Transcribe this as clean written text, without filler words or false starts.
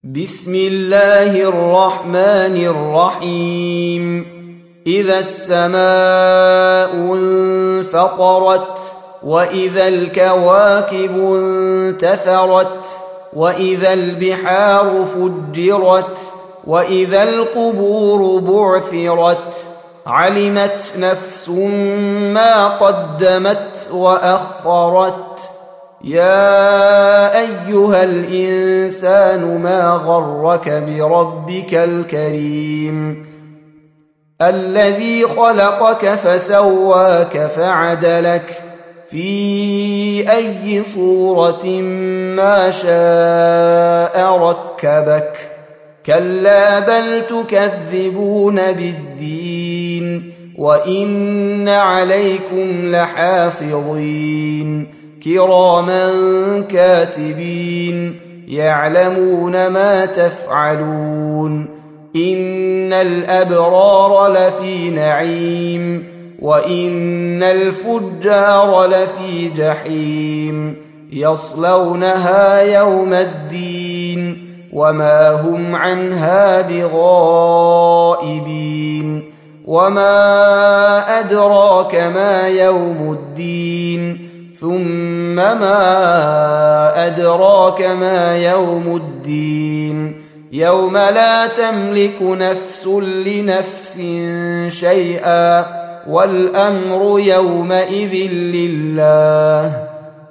بسم الله الرحمن الرحيم إذا السماء انفطرت وإذا الكواكب انتثرت وإذا البحار فجرت وإذا القبور بعثرت علمت نفس ما قدمت وأخرت يا أيها الإنسان ما غرك بربك الكريم الذي خلقك فسواك فعدلك في أي صورة ما شاء ركبك كلا بل تكذبون بالدين وإن عليكم لحافظين كراما كاتبين يعلمون ما تفعلون إن الأبرار لفي نعيم وإن الفجار لفي جحيم يصلونها يوم الدين وما هم عنها بغائبين وما أدراك ما يوم الدين ثم ما أدراك ما يوم الدين يوم لا تملك نفس لنفس شيئا والأمر يومئذ لله